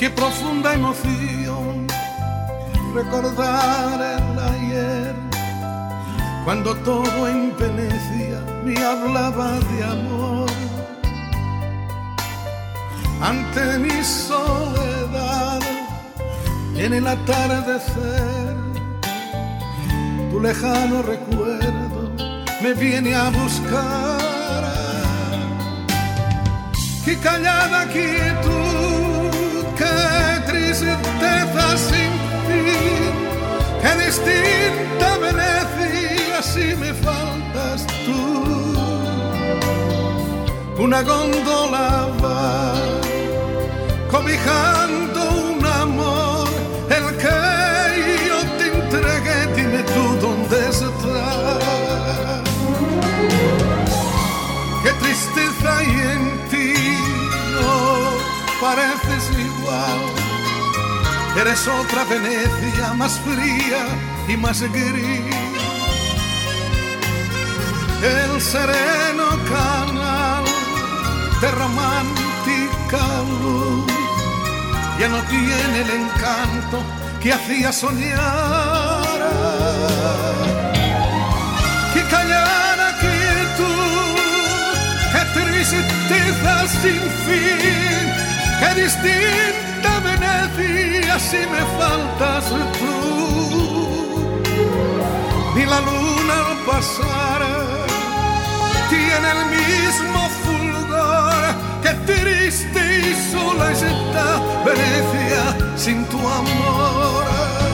Qué profunda emoción recordar el ayer, cuando todo en Venecia me hablaba de amor. Ante mi soledad y en el atardecer, tu lejano recuerdo me viene a buscar. Qué callada quietud, qué tristeza sin fin, qué distinta Venecia si me faltas tú. Una góndola va cobijando un amor, el que yo te entregué, dime tú dónde está. Qué tristeza hay en ti, no pareces igual. Eres otra Venecia, más fría y más gris. El sereno canal de romántica luz ya no tiene el encanto que hacía soñar. Qué callada quietud, qué tristeza sin fin, qué distinta Venecia si me faltas tú. Ni la luna al pasar tiene el mismo fulgor, qué triste y sola está Venecia sin tu amor.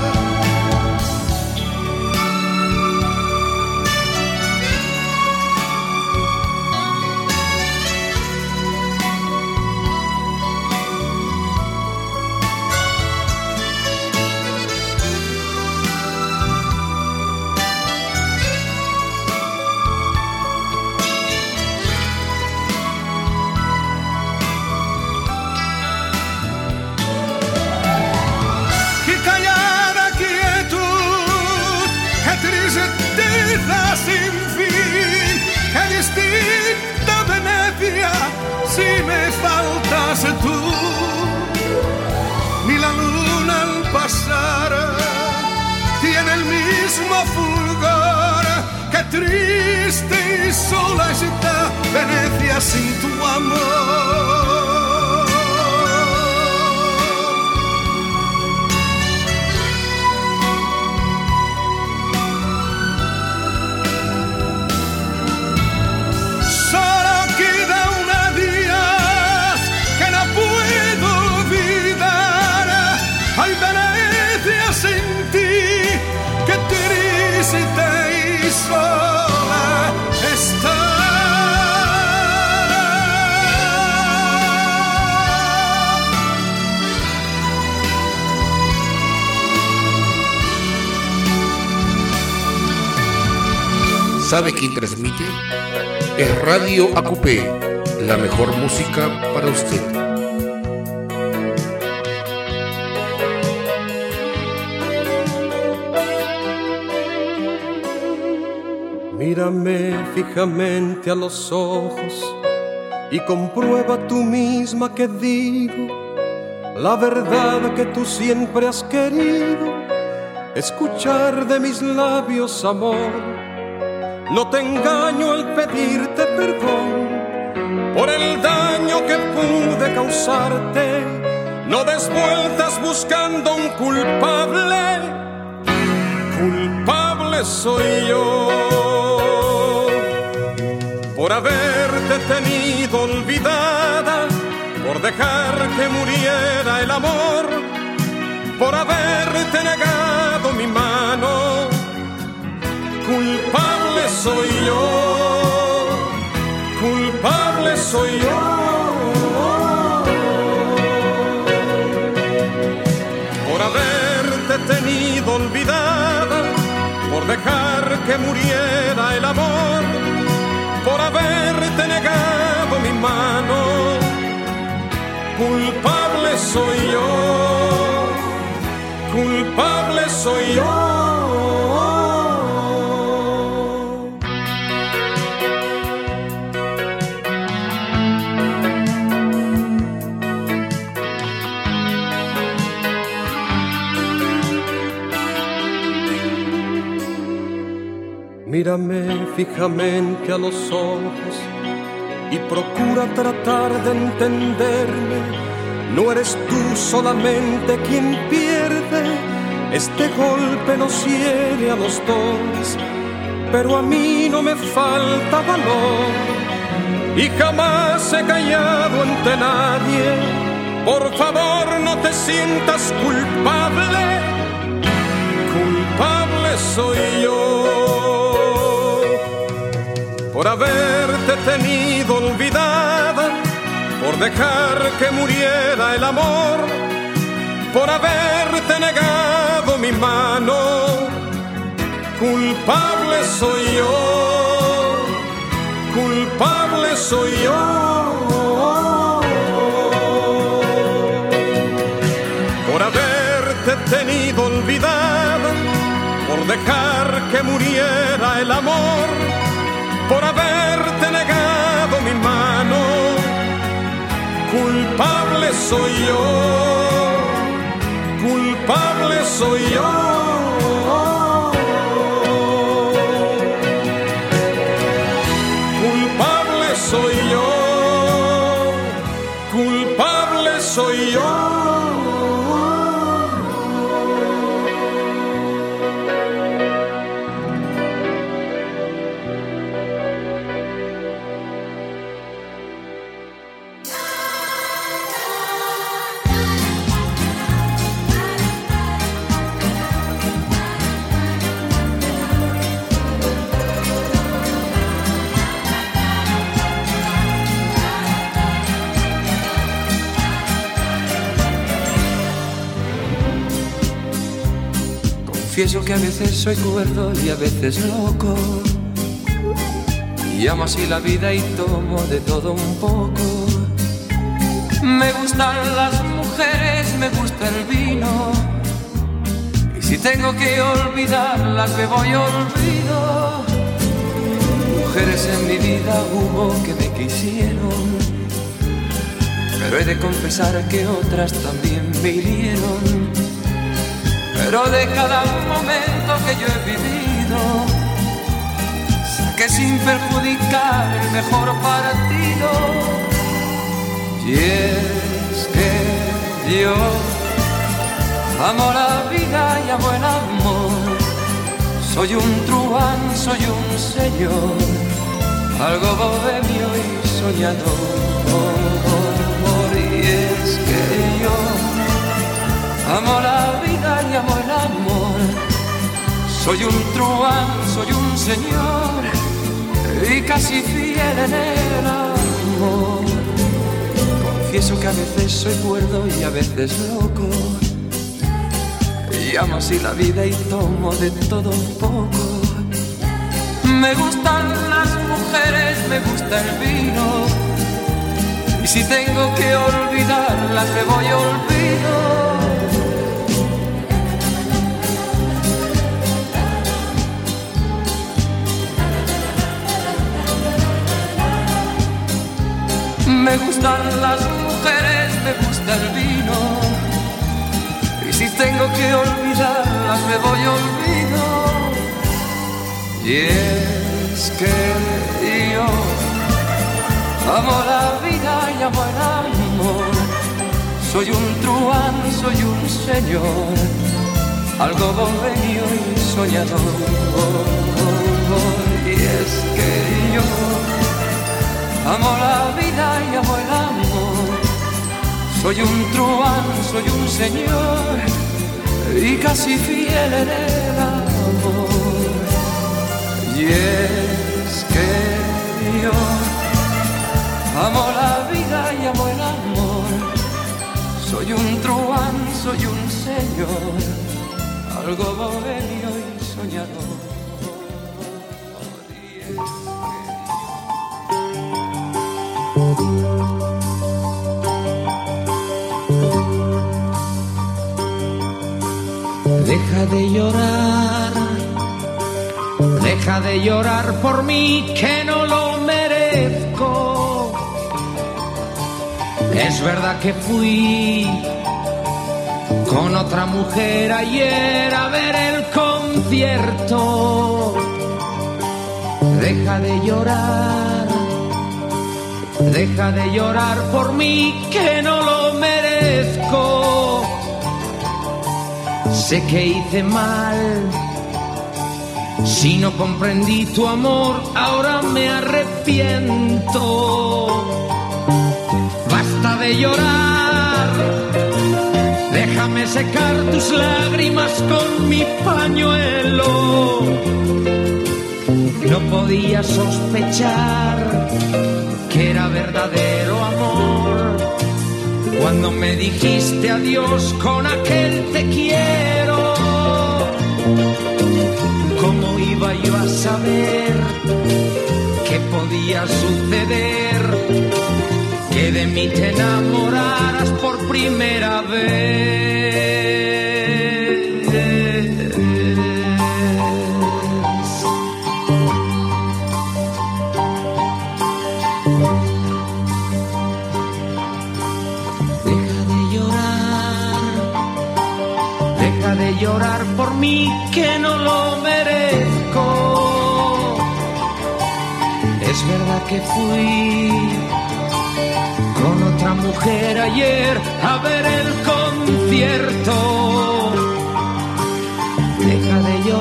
Sin fin, qué distinta Venecia si me faltas tú. Ni la luna al pasar tiene el mismo fulgor, qué triste y sola está Venecia sin tu amor. Sola está. ¿Sabe quién transmite? Es Radio Acupé, la mejor música para usted. Mírame fijamente a los ojos y comprueba tú misma que digo la verdad que tú siempre has querido escuchar de mis labios, amor. No te engaño al pedirte perdón por el daño que pude causarte. No des vueltas buscando un culpable, culpable soy yo. Por haberte tenido olvidada, por dejar que muriera el amor, por haberte negado mi mano, culpable soy yo, culpable soy yo. Por haberte tenido olvidada, por dejar que muriera el amor, por haberte negado mi mano, culpable soy yo, culpable soy yo. Mírame fijamente a los ojos y procura tratar de entenderme. No eres tú solamente quien pierde, este golpe nos hiere a los dos, pero a mí no me falta valor y jamás he callado ante nadie. Por favor, no te sientas culpable, culpable soy yo por haberte tenido olvidada, por dejar que muriera el amor, por haberte negado mi mano. Culpable soy yo, culpable soy yo por haberte tenido olvidada, por dejar que muriera el amor, por haberte negado mi mano. Culpable soy yo, culpable soy yo. Culpable soy yo, culpable soy yo. Confieso que a veces soy cuerdo y a veces loco, y amo así la vida y tomo de todo un poco. Me gustan las mujeres, me gusta el vino, y si tengo que olvidarlas bebo y olvido. Mujeres en mi vida hubo que me quisieron, pero he de confesar que otras también me hirieron. Pero de cada momento que yo he vivido, saqué sin perjudicar el mejor partido. Y es que yo amo la vida y amo el amor. Soy un truán, soy un señor, algo bohemio y soñador. Y es que yo amo la vida y amo el amor. Soy un truán, soy un señor y casi fiel en el amor. Confieso que a veces soy cuerdo y a veces loco, y amo así la vida y tomo de todo un poco. Me gustan las mujeres, me gusta el vino, y si tengo que olvidarlas me voy a olvido. Me gustan las mujeres, me gusta el vino, y si tengo que olvidarlas me voy a olvido. Y es que yo amo la vida y amo el amor. Soy un truán, soy un señor, algo bohemio y soñador. Y es que yo amo la vida y amo el amor. Soy un truán, soy un señor y casi fiel en el amor. Y es que yo amo la vida y amo el amor. Soy un truán, soy un señor, algo bohemio y soñador. Deja de llorar por mí que no lo merezco. Es verdad que fui con otra mujer ayer a ver el concierto, Deja de llorar por mí que no lo merezco. Sé que hice mal, si no comprendí tu amor, ahora me arrepiento. Basta de llorar, déjame secar tus lágrimas con mi pañuelo. No podía sospechar que era verdadero amor cuando me dijiste adiós con aquel te quiero. ¿Cómo iba yo a saber qué podía suceder? Que de mí te enamoraras por primera vez. Deja de llorar por mí que no lo merezco. Es verdad que fui con otra mujer ayer a ver el concierto. Deja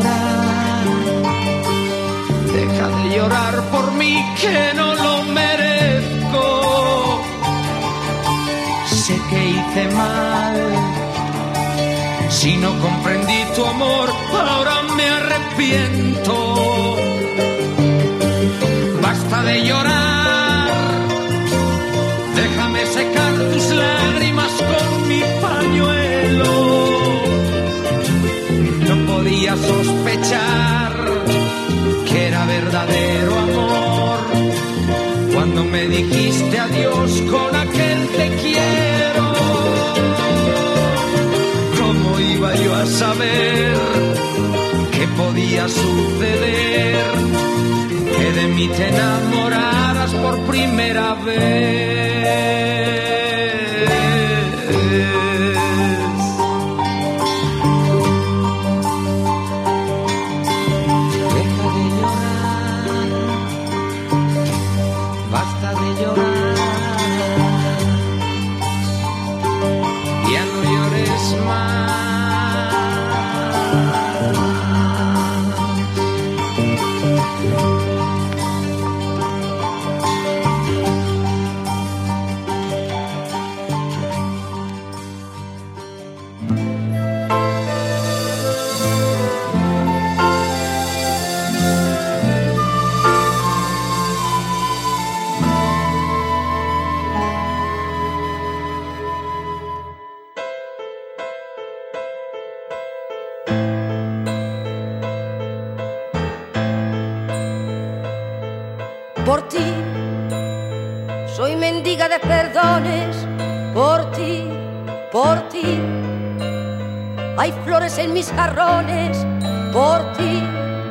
de llorar por mí que no lo merezco. Sé que hice mal, si no comprendí tu amor, ahora me arrepiento. Basta de llorar, déjame secar tus lágrimas con mi pañuelo. No podía sospechar que era verdadero amor cuando me dijiste adiós con aquel te quiero. ¿Cómo iba yo a saber qué podía suceder? Que de mí te enamoraras por primera vez. Deja de llorar, basta de llorar, ya no llores más. Por ti soy mendiga de perdones, por ti hay flores en mis jarrones, por ti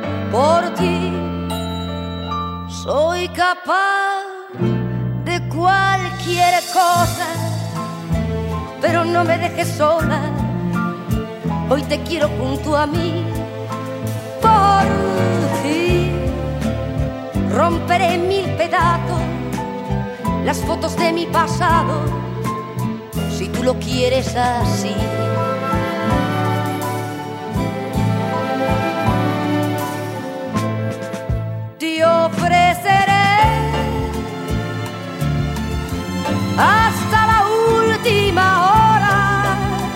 soy capaz de cualquier cosa, pero no me dejes sola, hoy te quiero junto a mí. Por ti romperé en mil pedazos las fotos de mi pasado, si tú lo quieres así. Te ofreceré hasta la última hora,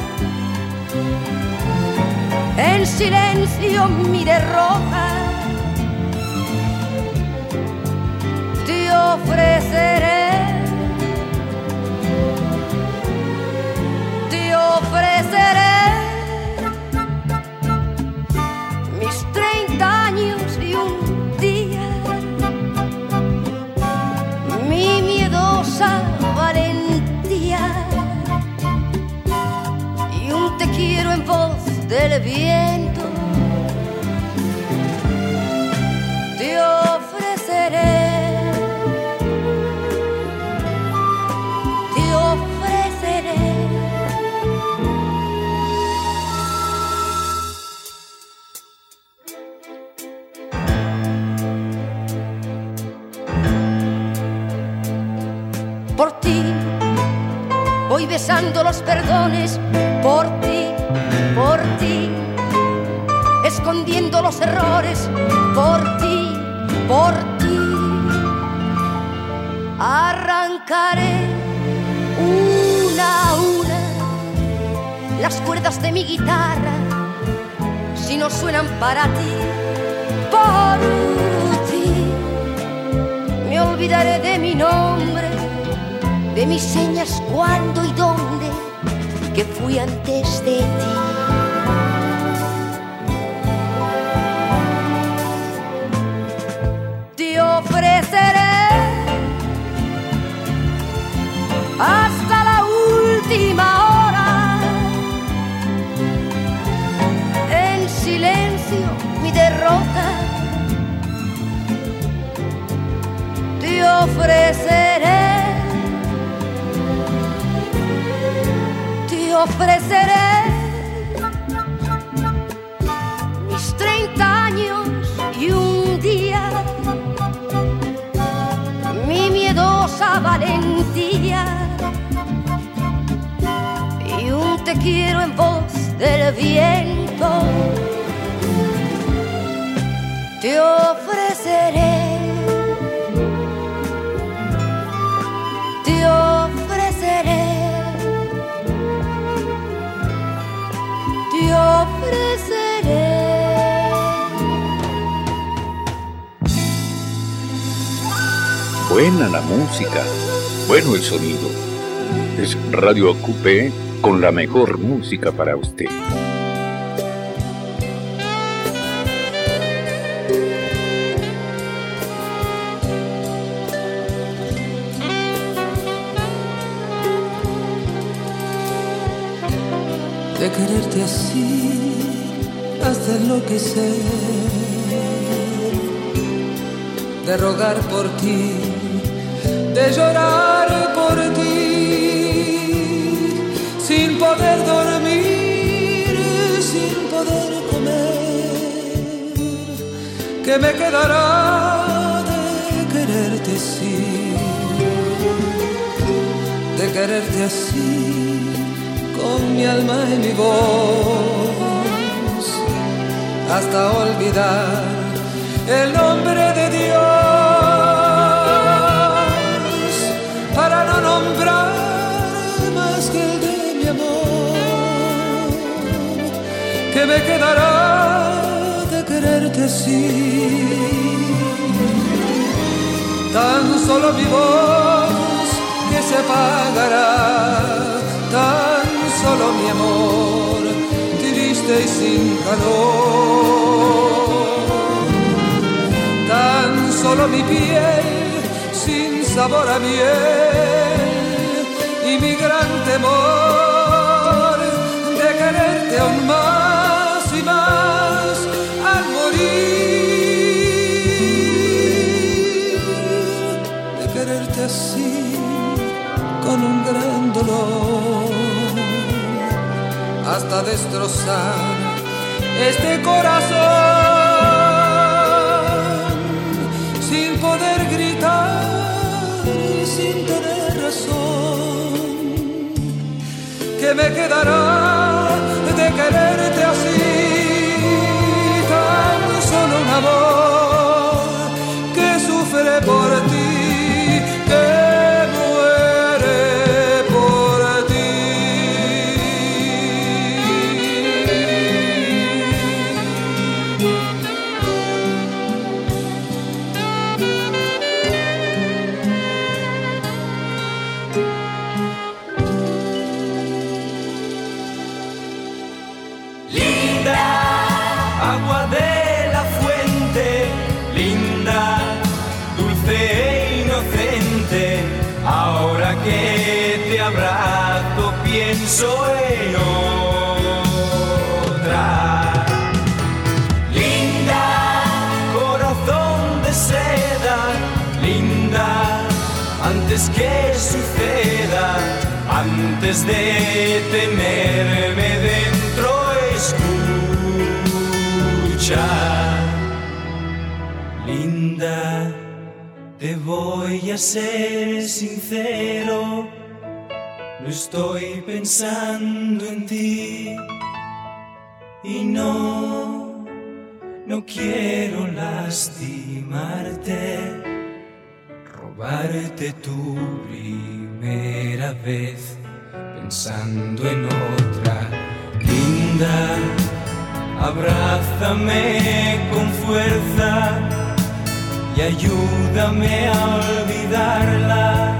en silencio mi derrota. Te ofreceré mis 30 años y un día, mi miedosa valentía y un te quiero en voz del viento. Te ofreceré. confesando los perdones por ti, escondiendo los errores por ti. Arrancaré una a una las cuerdas de mi guitarra si no suenan para ti. Por ti me olvidaré de mi nombre, de mis señas, cuándo y dónde, que fui antes de ti. Te ofreceré hasta la última hora, en silencio mi derrota. Te ofreceré mis 30 años y un día, mi miedosa valentía y un te quiero en voz del viento. Te ofreceré, te ofreceré, te ofreceré. Buena la música, bueno el sonido. Es Radio Acupé con la mejor música para usted. De quererte así hasta enloquecer, de rogar por ti, de llorar por ti, sin poder dormir, sin poder comer. ¿Qué me quedará de quererte así? De quererte así, con mi alma y mi voz, hasta olvidar el nombre de Dios, para no nombrar más que el de mi amor. ¿Qué me quedará de quererte así? Tan solo mi voz que se apagará, tan solo mi amor, triste y sin calor. Tan solo mi piel, sin sabor a miel, y mi gran temor de quererte aún más y más al morir. De quererte así, con un gran dolor, hasta destrozar este corazón, sin poder gritar y sin tener razón. ¿Qué me quedará de quererte así? Tan solo un amor que sufre por ti, que que te abrazo pienso en otra. Linda, corazón de seda, linda, antes que suceda, antes de tenerme dentro, escucha. Linda, te voy a ser sincero, No estoy pensando en ti y no quiero lastimarte, robarte tu primera vez pensando en otra. Linda, abrázame con fuerza y ayúdame a olvidarla.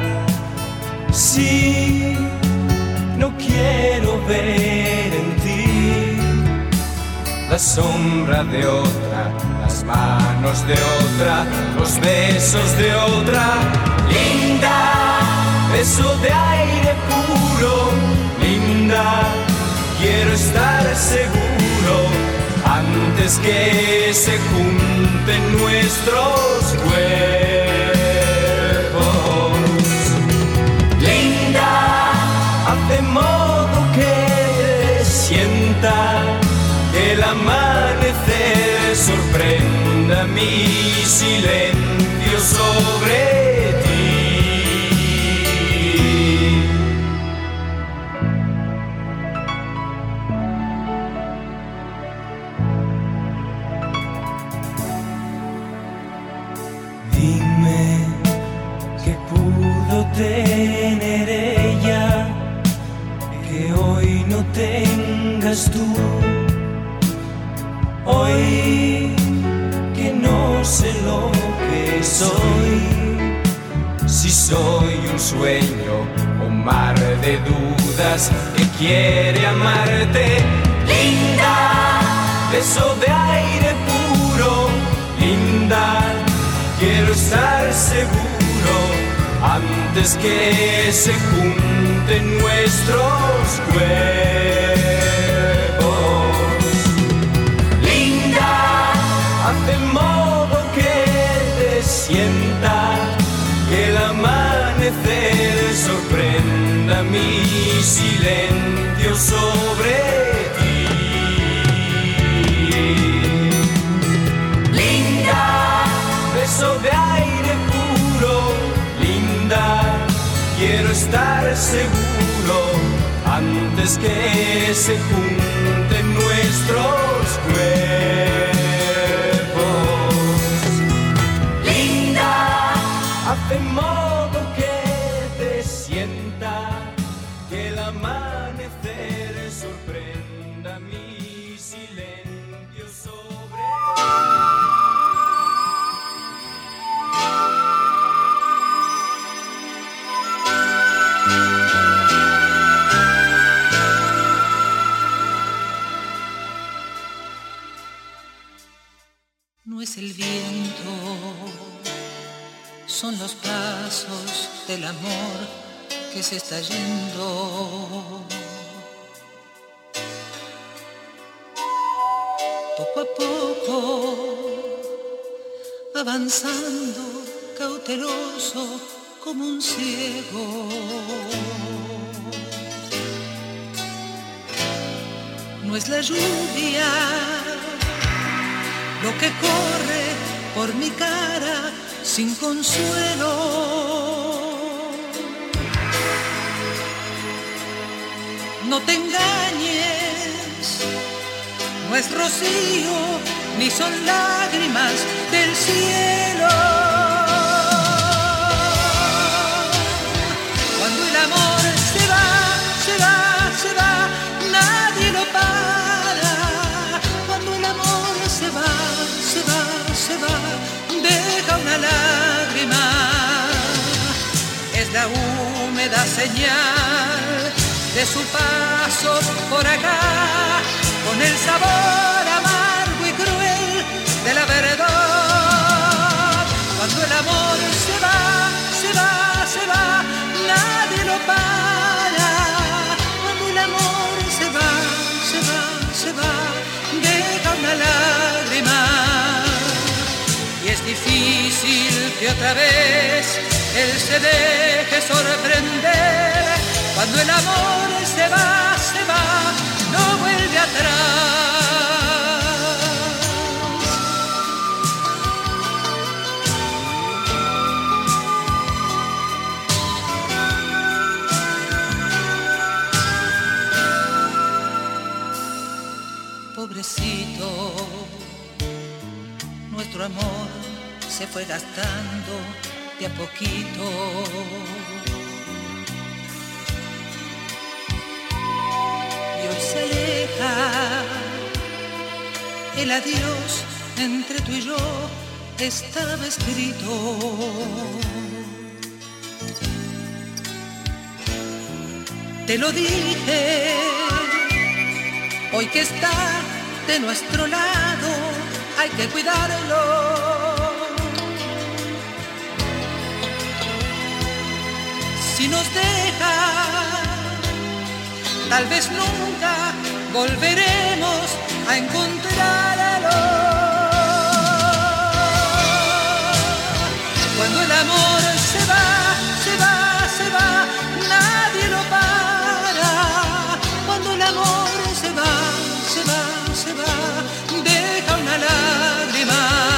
Sí, no quiero ver en ti la sombra de otra, las manos de otra, los besos de otra. Linda, beso de aire puro. Linda, quiero estar seguro antes que se junten nuestros cuerpos. Linda, haz de modo que sienta que el amanecer sorprenda mi silencio sobre ti. Dime qué pudo tener ella que hoy no tengas tú. Hoy que no sé lo que soy, si soy un sueño o mar de dudas que quiere amarte. Linda, beso de aire puro. Linda, quiero estar seguro antes que se junten nuestros cuerpos. Haz de modo que te sienta que el amanecer sorprenda mi silencio sobre ti. Linda, beso de aire puro. Linda, quiero estar seguro antes que se junten nuestros cuerpos. Haz de modo que te sienta que el amanecer sorprenda mi silencio sobre No es el viento, son los pasos del amor que se está yendo. Poco a poco, avanzando, cauteloso como un ciego. No es la lluvia lo que corre por mi cara sin consuelo. No te engañes, no es rocío ni son lágrimas del cielo. Cuando el amor se va, se va, se va, nadie lo para. Cuando el amor se va, se va, se va, deja una lágrima. Es la húmeda señal de su paso por acá, con el sabor amargo y cruel de la verdad. Cuando el amor se va, se va, se va, nadie lo para. Cuando el amor se va, se va, se va, deja una lágrima. Y es difícil que otra vez él se deje sorprender. Cuando el amor se va, no vuelve atrás. pobrecito, nuestro amor se fue gastando de a poquito. Y hoy se aleja el adiós, entre tú y yo estaba escrito. Te lo dije, hoy que está de nuestro lado, hay que cuidarlo. Si nos deja, tal vez nunca volveremos a encontrarlo. Cuando el amor se va, se va, se va, nadie lo para. Cuando el amor se va, se va, se va, deja una lágrima.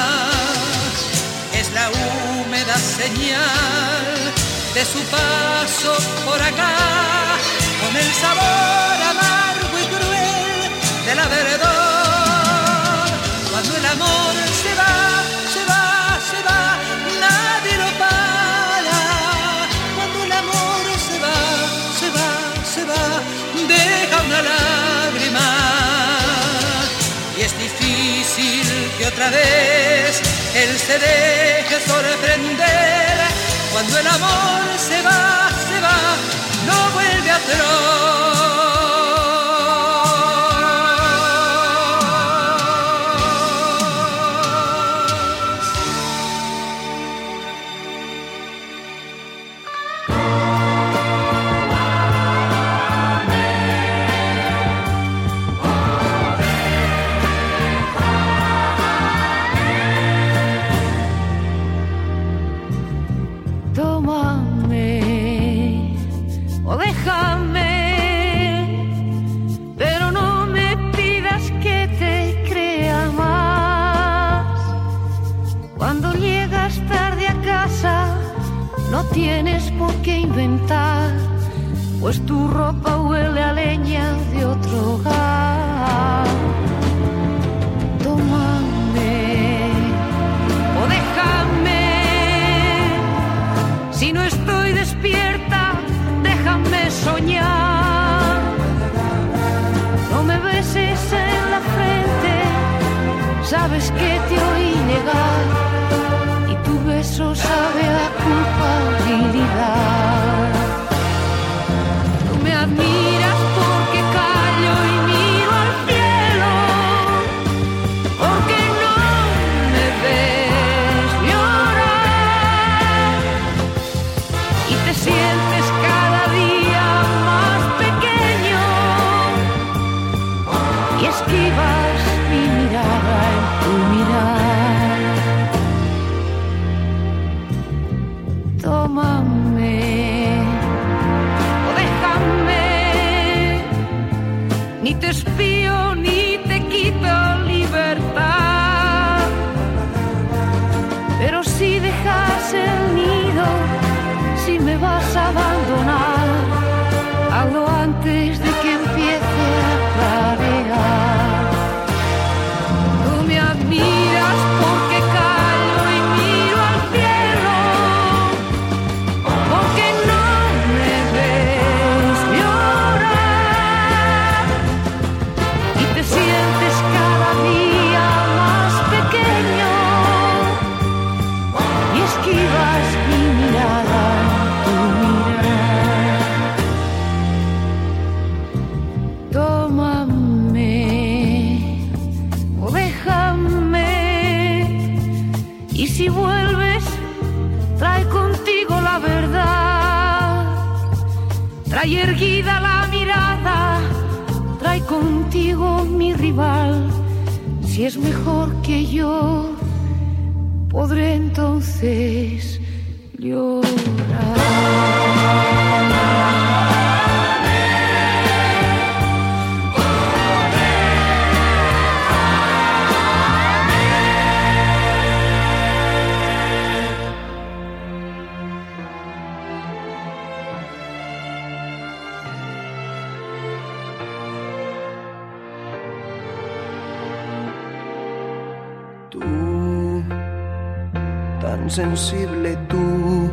Es la húmeda señal de su paso por acá, con el sabor amargo y cruel de la verdad. Cuando el amor se va, se va, se va, nadie lo para. Cuando el amor se va, se va, se va, deja una lágrima. Y es difícil que otra vez él se deje sorprender. Cuando el amor se va, no vuelve atrás. Tienes por qué inventar, pues tu ropa huele a leña de otro hogar. Tómame o déjame, si no estoy despierta, déjame soñar. No me beses en la frente, sabes que te oí llegar. Eso sabe a culpabilidad. Tú me admiras porque callo y miro al cielo, porque no me ves llorar y te sientes cada día más pequeño y esquivas mi mirada en tu mirada. Tómame o déjame, ni te espío ni te quito libertad. Pero si dejas el nido, si me vas a abandonar, hazlo antes de que empiece a clarear. Tú me admiras porque callo y miro al cielo, porque no me ves llorar y te sientes cada día más pequeño y esquivas mi mirada en tu mirada. Tómame o déjame, y si vuelves, trae contigo la verdad, trae erguida la mirada, trae contigo mi rival. Si es mejor que yo, podré entonces llorar. Tú, tan sensible tú,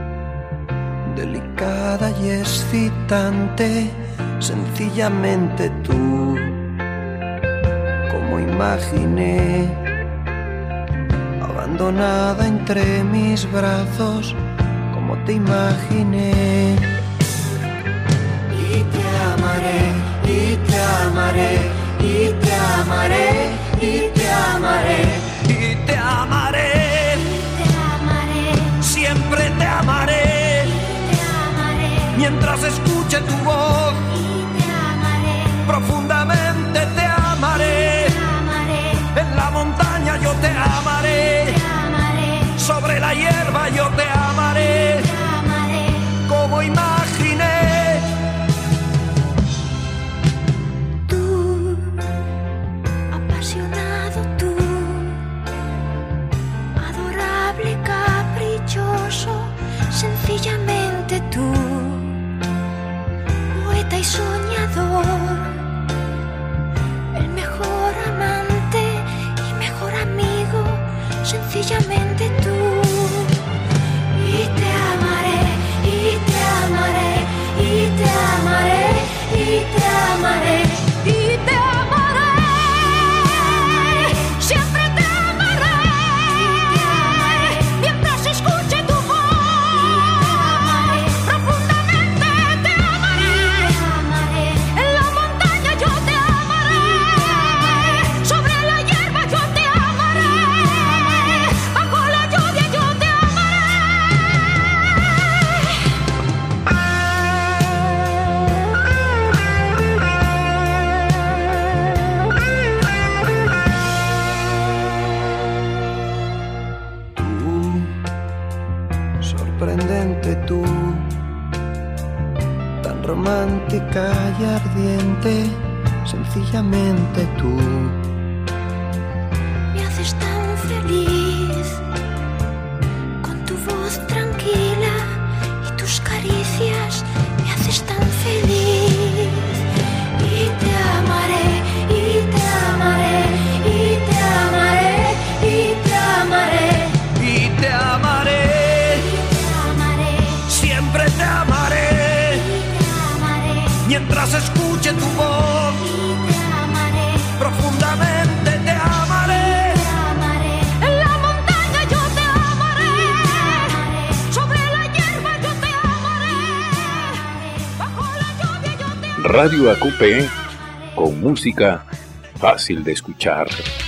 delicada y excitante, sencillamente tú, como imaginé, abandonada entre mis brazos, como te imaginé. Y te amaré, y te amaré, y te amaré, y te amaré, y te amaré, y te amaré, siempre te amaré, y te amaré, mientras escuche tu voz, y te amaré, profundamente te amaré, te amaré, en la montaña yo te amaré, te amaré, sobre la hierba yo te amaré, te amaré, como imaginé. tú, apasionado tú, adorable, caprichoso, sencillamente tú, poeta y soñador, el mejor amante y mejor amigo, sencillamente tú. Y te amaré, y te amaré, y te amaré, y te amaré, y te amaré, siempre te amaré, y te amaré, mientras escuche tu voz, profundamente te amaré, te amaré, en la montaña yo te amaré, sobre la hierba yo te amaré, bajo la lluvia yo te amaré. Tú, sorprendente tú, tan romántica y ardiente, sencillamente tú. Me haces tan feliz con tu voz tranquila y tus caricias, me haces tan feliz. Y te amaré, y te amaré, y te amaré, y te amaré, Y te amaré, y te amaré, siempre te amaré, y te amaré, mientras escuche tu voz, y te amaré, profundamente te amaré, te amaré, en la montaña yo te amaré, sobre la hierba yo te amaré, bajo la lluvia yo te amaré. Radio AQP, con música fácil de escuchar.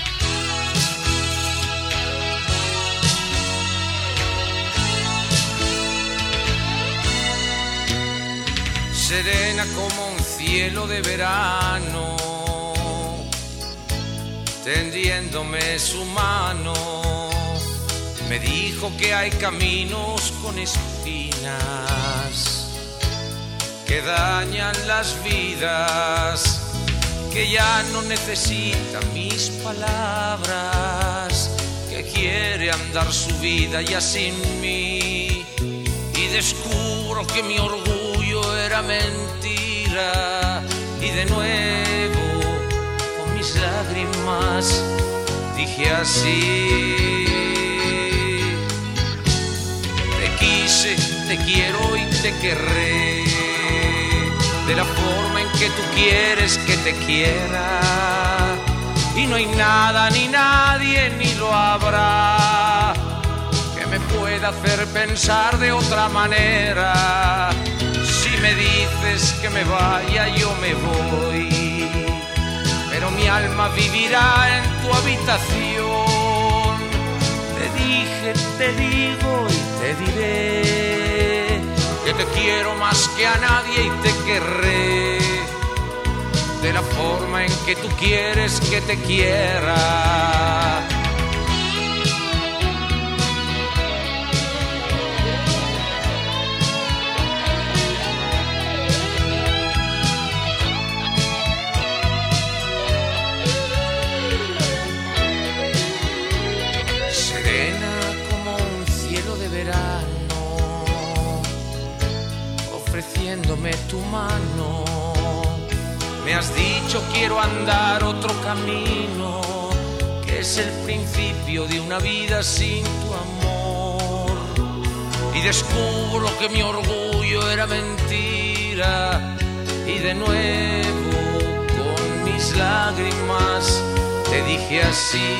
Serena como un cielo de verano, tendiéndome su mano, me dijo que hay caminos con espinas que dañan las vidas, que ya no necesita mis palabras, que quiere andar su vida ya sin mí, y descubro que mi orgullo era mentira, y de nuevo con mis lágrimas dije así: te quise, te quiero y te querré, de la forma en que tú quieres que te quiera, y no hay nada ni nadie ni lo habrá que me pueda hacer pensar de otra manera. Si me dices que me vaya yo me voy, pero mi alma vivirá en tu habitación. Te dije, te digo y te diré que te quiero más que a nadie y te querré de la forma en que tú quieres que te quiera. Serena como un cielo de verano, ofreciéndome tu mano. Me has dicho quiero andar otro camino, que es el principio de una vida sin tu amor. Y descubro que mi orgullo era mentira. Y de nuevo con mis lágrimas te dije así.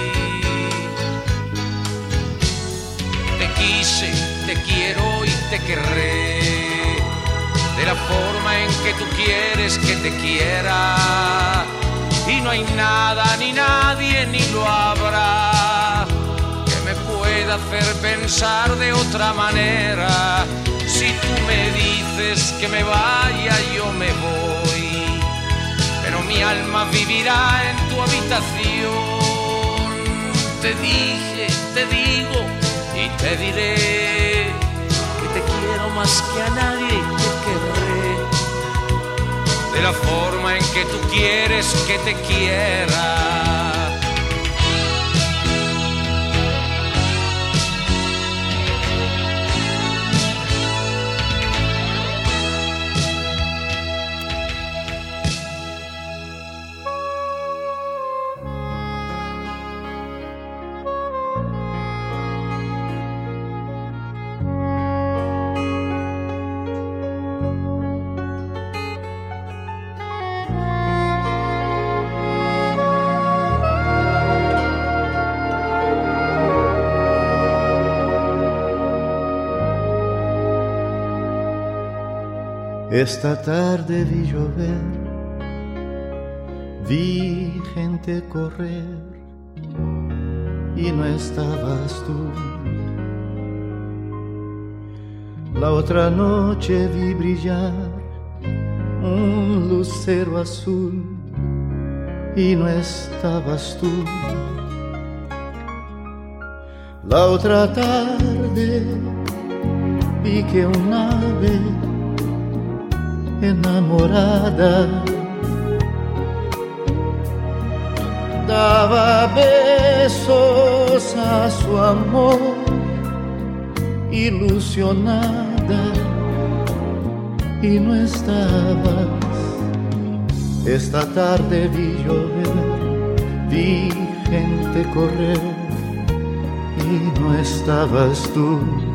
Te quise, te quiero y te querré de la forma en que tú quieres que te quiera. Y no hay nada ni nadie ni lo habrá que me pueda hacer pensar de otra manera. Si tú me dices que me vaya, yo me voy, pero mi alma vivirá en tu habitación. Te dije, te digo y te diré que te quiero más que a nadie y te querré de la forma en que tú quieres que te quiera. Esta tarde vi llover, vi gente correr y no estabas tú. La otra noche vi brillar un lucero azul y no estabas tú. La otra tarde vi que un ave enamorada daba besos a su amor, ilusionada, y no estabas. Esta tarde vi llover, vi gente correr y no estabas tú.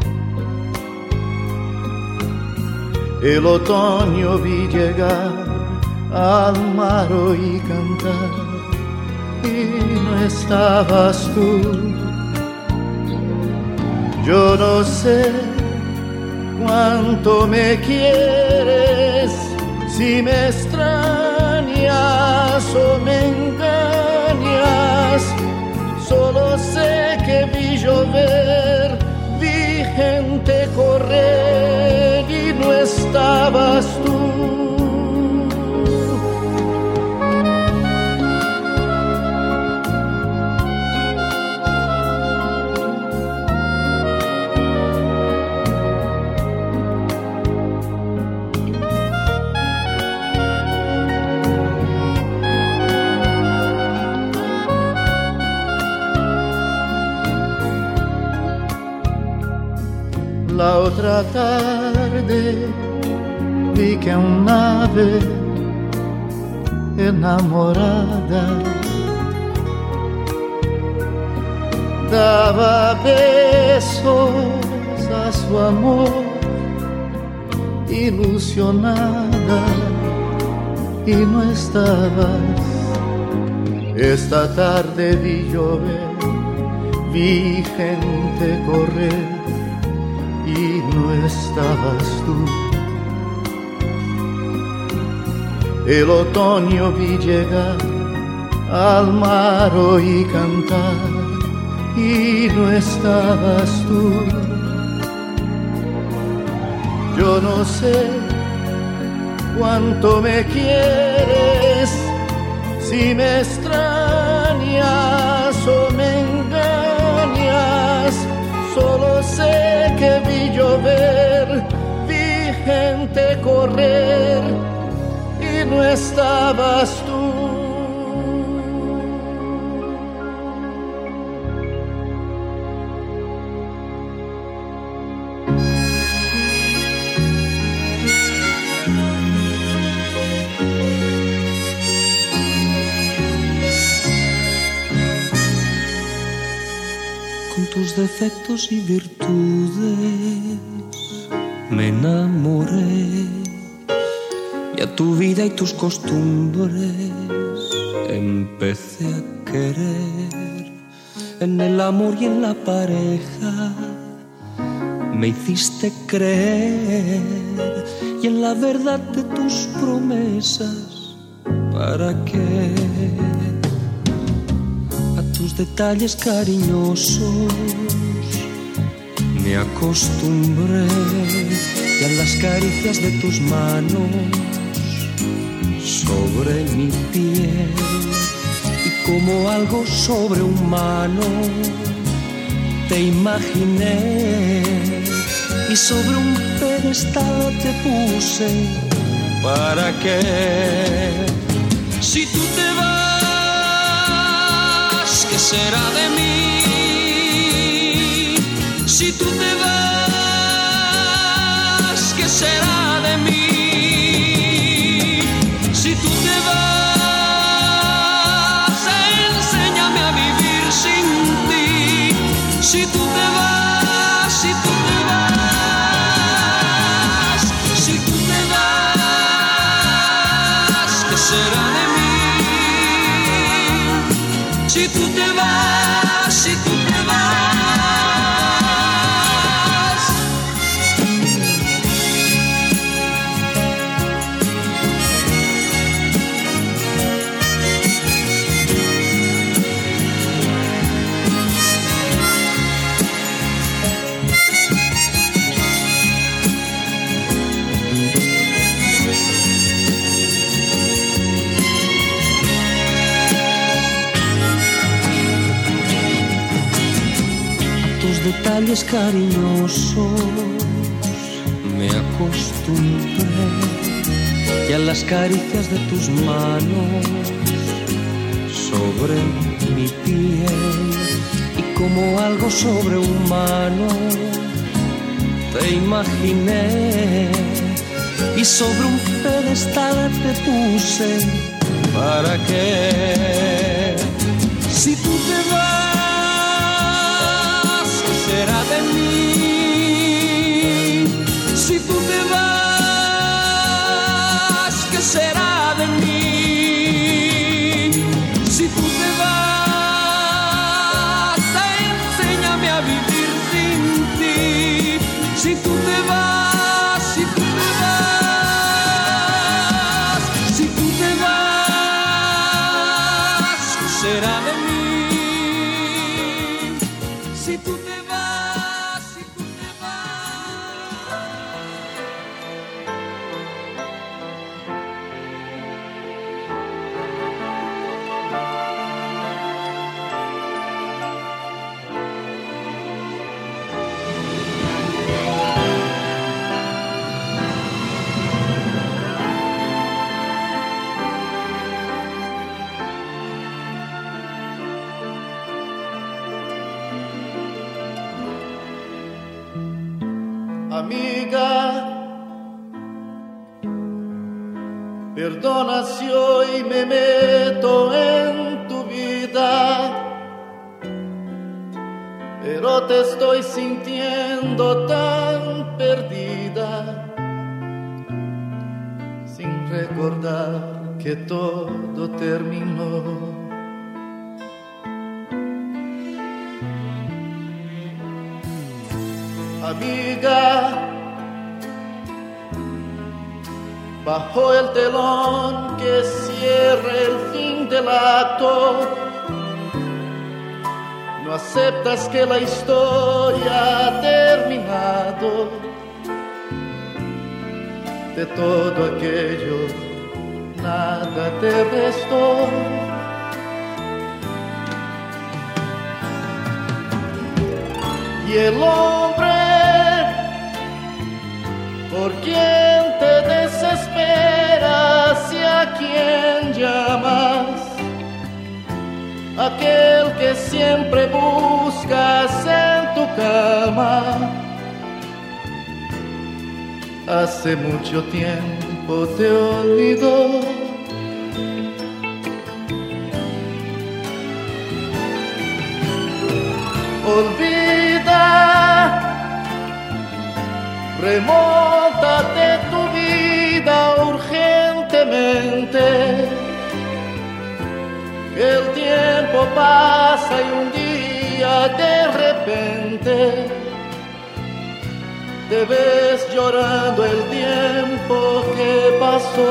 El otoño vi llegar al mar oí cantar y no estabas tú. Yo no sé cuánto me quieres, si me extrañas o me engañas. Solo sé que vi llover, vi gente correr y no estabas tú. La otra tarde vi que un ave enamorada daba besos a su amor, ilusionada, y no estabas. Esta tarde vi llover, vi gente correr y no estabas tú. El otoño vi llegar al mar oí cantar y no estabas tú. Yo no sé cuánto me quieres, si me extrañas o me engañas. Solo sé que vi llover, vi gente correr y no estabas tú. tus defectos y virtudes me enamoré, y a tu vida y tus costumbres empecé a querer. En el amor y en la pareja me hiciste creer, y en la verdad de tus promesas, ¿para qué? A tus detalles cariñosos me acostumbré, y a las caricias de tus manos sobre mi piel, y como algo sobrehumano te imaginé, y sobre un pedestal te puse. ¿Para qué? Si tú te vas, ¿qué será de mí? Si tú te vas, ¿qué será de mí? Si tú te vas, enséñame a vivir sin ti. Si tú te vas, si tú te vas, si tú te vas, ¿qué será de mí? Si tú te vas, si tú te vas. Detalles cariñosos me acostumbré, y a las caricias de tus manos sobre mi piel, y como algo sobrehumano te imaginé, y sobre un pedestal te puse. ¿Para qué? Si tú te vas, será de mí. Si tú te vas, ¿qué será de mí? Si tú te vas, enséñame a vivir sin ti. Si tú te vas, si tú te vas, si tú te vas, ¿qué será de mí? Si tú te amiga, perdona si hoy me meto en tu vida, pero te estoy sintiendo tan perdida, sin recordar que todo terminó. Amiga, bajo el telón que cierre el fin del acto, no aceptas que la historia ha terminado. De todo aquello nada te restó. Y el hombre por quien te desesperas y a quien llamas, aquel que siempre buscas en tu cama, hace mucho tiempo te olvidó. Olvídalo Remóntate tu vida urgentemente, que el tiempo pasa y un día de repente te ves llorando el tiempo que pasó.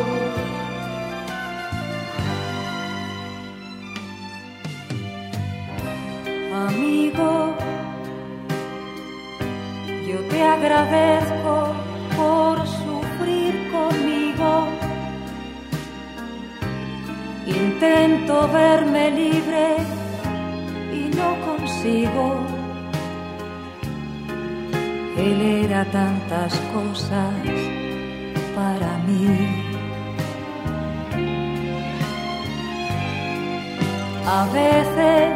Amigo, yo te agradezco por sufrir conmigo. Intento verme libre y no consigo. Él era tantas cosas para mí. A veces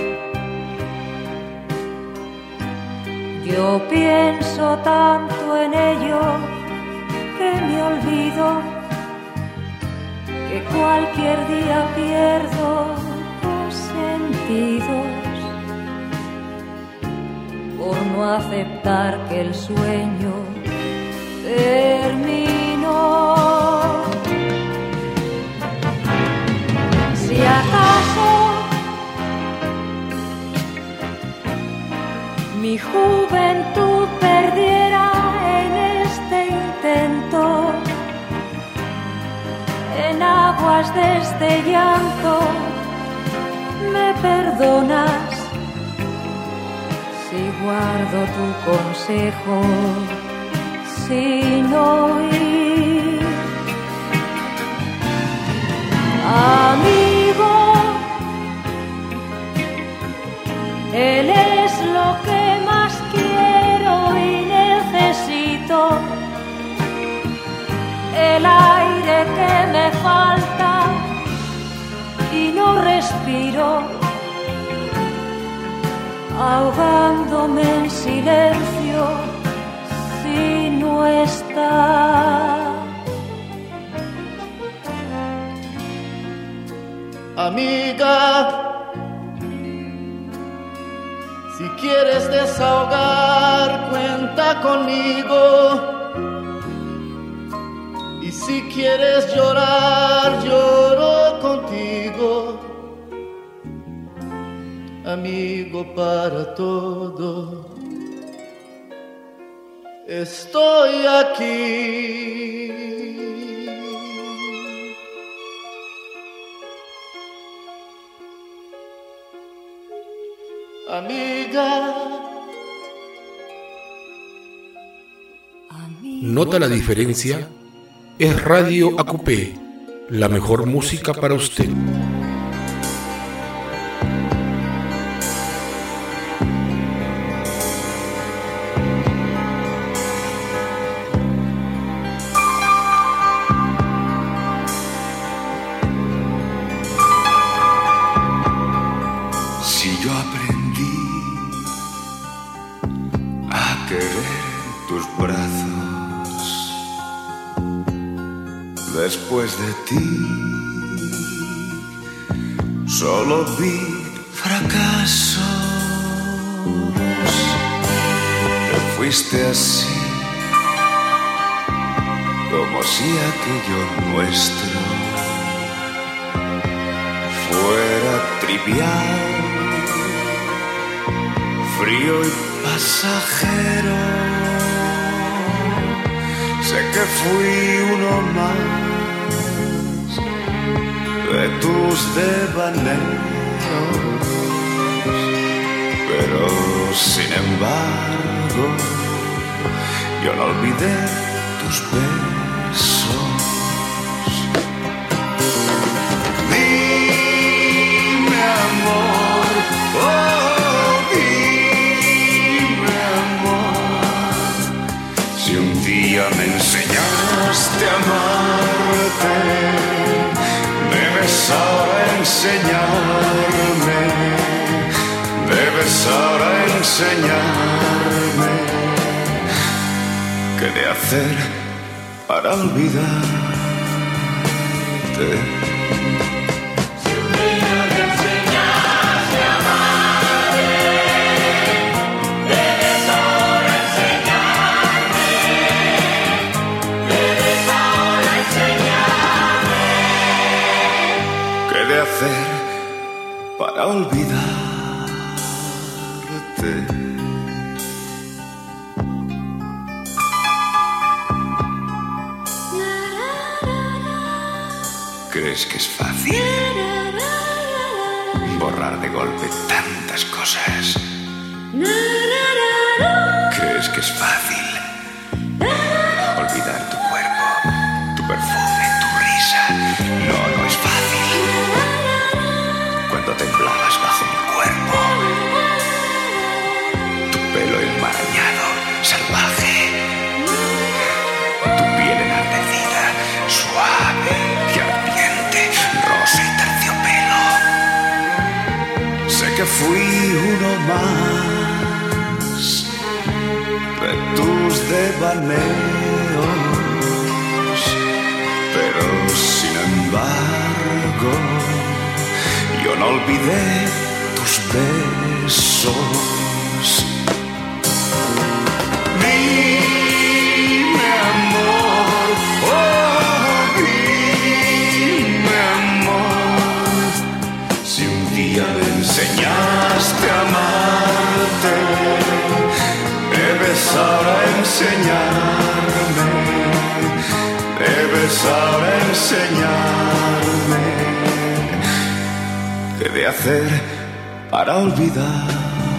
yo pienso tanto en ello que me olvido que cualquier día pierdo los sentidos por no aceptar que el sueño terminó. Si acaso mi juventud perdiera en este intento, en aguas de este llanto, ¿me perdonas si guardo tu consejo sin oír? Amigo, él es lo que más quiero y necesito, el aire que me falta y no respiro, ahogándome en silencio si no está. Amiga, si quieres desahogar, cuenta conmigo. Y si quieres llorar, lloro contigo. Amigo para todo, estoy aquí. Amiga. ¿Nota la diferencia? Es Radio AQP, la mejor música para usted. Si yo aprendí a querer tus brazos después de ti, solo vi fracasos. Te fuiste así, como si aquello nuestro fuera trivial, frío y pasajero. Sé que fui uno más de tus devaneos, pero sin embargo yo no olvidé tus besos. Dime amor, oh dime amor, si un día me enseñaste a amarte, debes ahora enseñarme, debes ahora enseñarme qué de hacer para olvidarte. Si un día me enseñaste a amarte, debes ahora enseñarme, para olvidarte. ¿Crees que es fácil borrar de golpe tantas cosas? ¿Crees que es fácil olvidar tu cuerpo, tu perfume, tu risa? No, no es fácil. Cuando temblabas bajo mi cuerpo, tu pelo enmarañado, salvaje, tu piel enardecida, suave y ardiente, rosa y terciopelo. Sé que fui uno más de tus devaneos, pero sin embargo yo no olvidé tus besos. Dime amor, oh dime amor, si un día me enseñaste a amarte, debes ahora enseñarme, debes ahora enseñarme qué de hacer para olvidarte.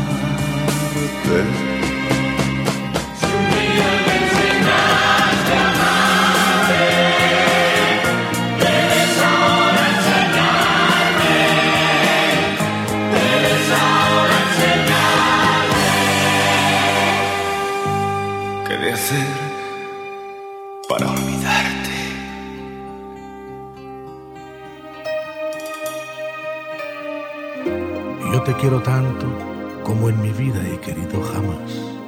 Si un día me enseñaste a amarte, debes ahora enseñarme, debes ahora enseñarme ¿Qué de hacer para olvidarte? Yo te quiero tanto como en mi vida he querido jamás,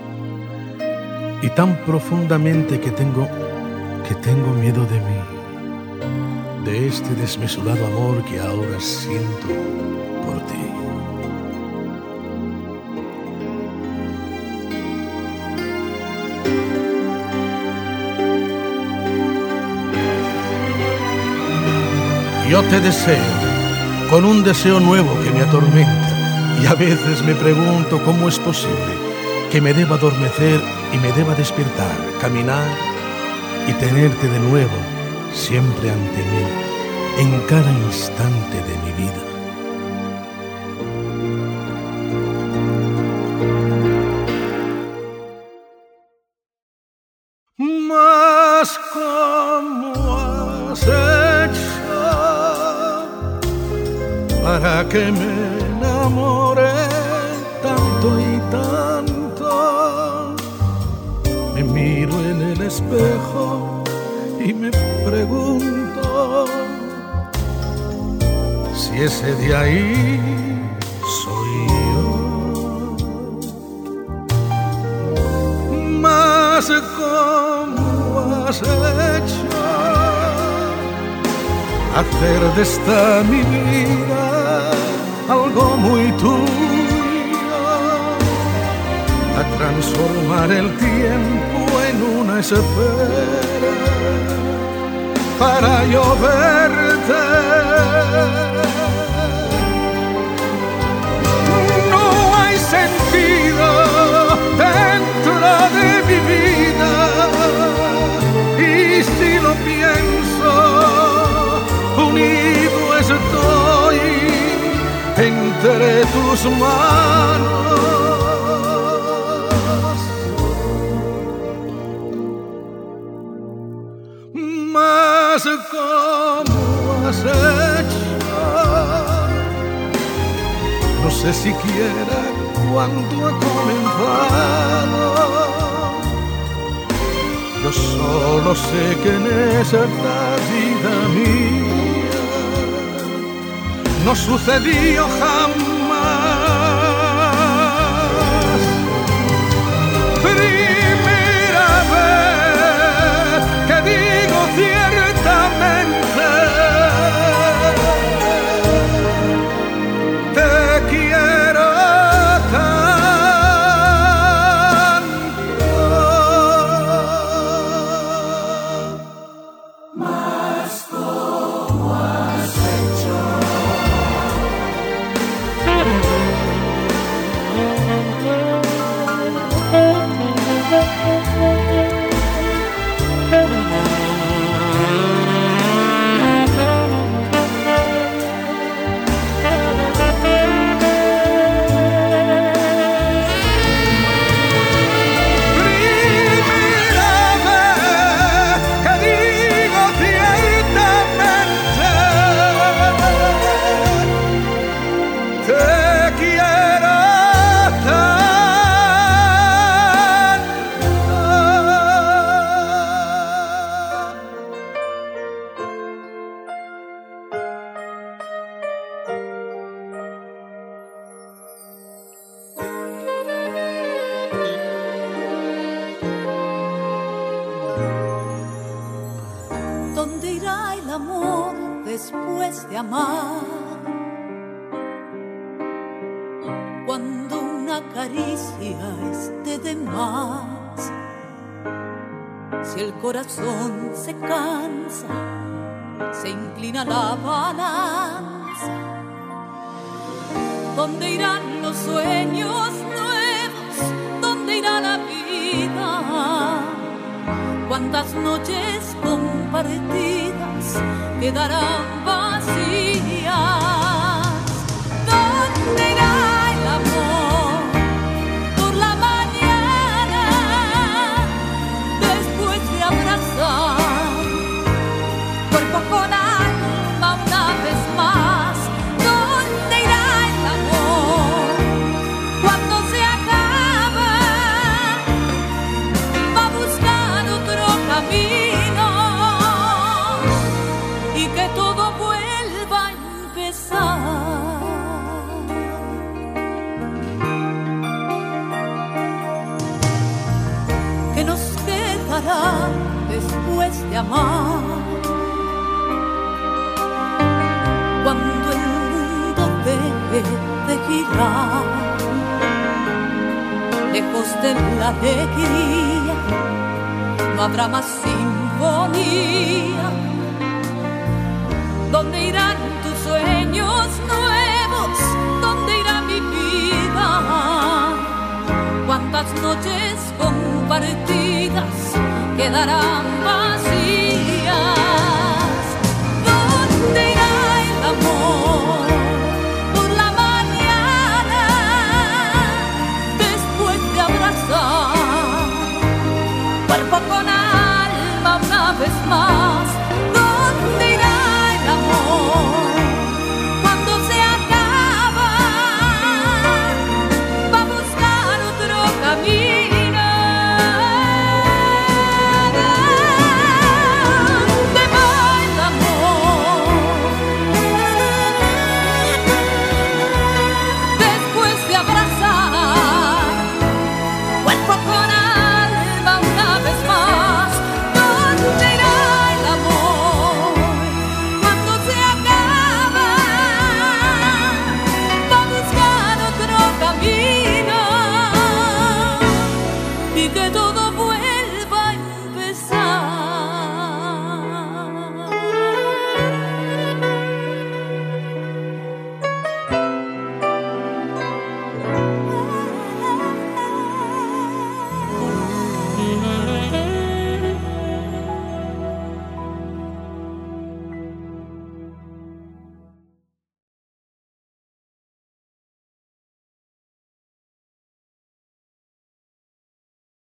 y tan profundamente que tengo miedo de mí, de este desmesurado amor que ahora siento por ti. Yo te deseo, con un deseo nuevo que me atormenta, y a veces me pregunto cómo es posible que me deba adormecer y me deba despertar, caminar y tenerte de nuevo, siempre ante mí, en cada instante de mi vida. Mas ¿cómo has hecho para que me enamore tanto y tanto? Me miro en el espejo y me pregunto si ese de ahí soy yo. Mas ¿cómo has hecho hacer de esta mi vida algo muy tuyo, a transformar el tiempo en una espera para yo verte? No hay sentido dentro de mi vida, y si lo pienso, unido estoy entre tus manos. Mas ¿cómo has hecho? No sé siquiera cuándo ha comenzado. Yo solo sé que en esta vida mía no sucedió jamás. Primera vez que digo ciertamente te quiero tanto. Mas ¿cómo has hecho después de amar. Cuando una caricia esté de más, si el corazón se cansa, se inclina la balanza. ¿Dónde irán los sueños nuevos? ¿Dónde irá la vida? ¿Cuántas noches compartidas quedarán vacías? ¿Dónde irá el amor por la mañana después de abrazar cuerpo con alma una vez más? ¿Dónde irá el amor cuando se acaba? Va a buscar otro camino y que todo vuelva a empezar. ¿Qué nos quedará después de amar? Cuando el mundo deje de girar, lejos de la alegría, no habrá más sinfonía. ¿Dónde irán tus sueños nuevos? ¿Dónde irá mi vida? ¿Cuántas noches compartidas quedarán vacías?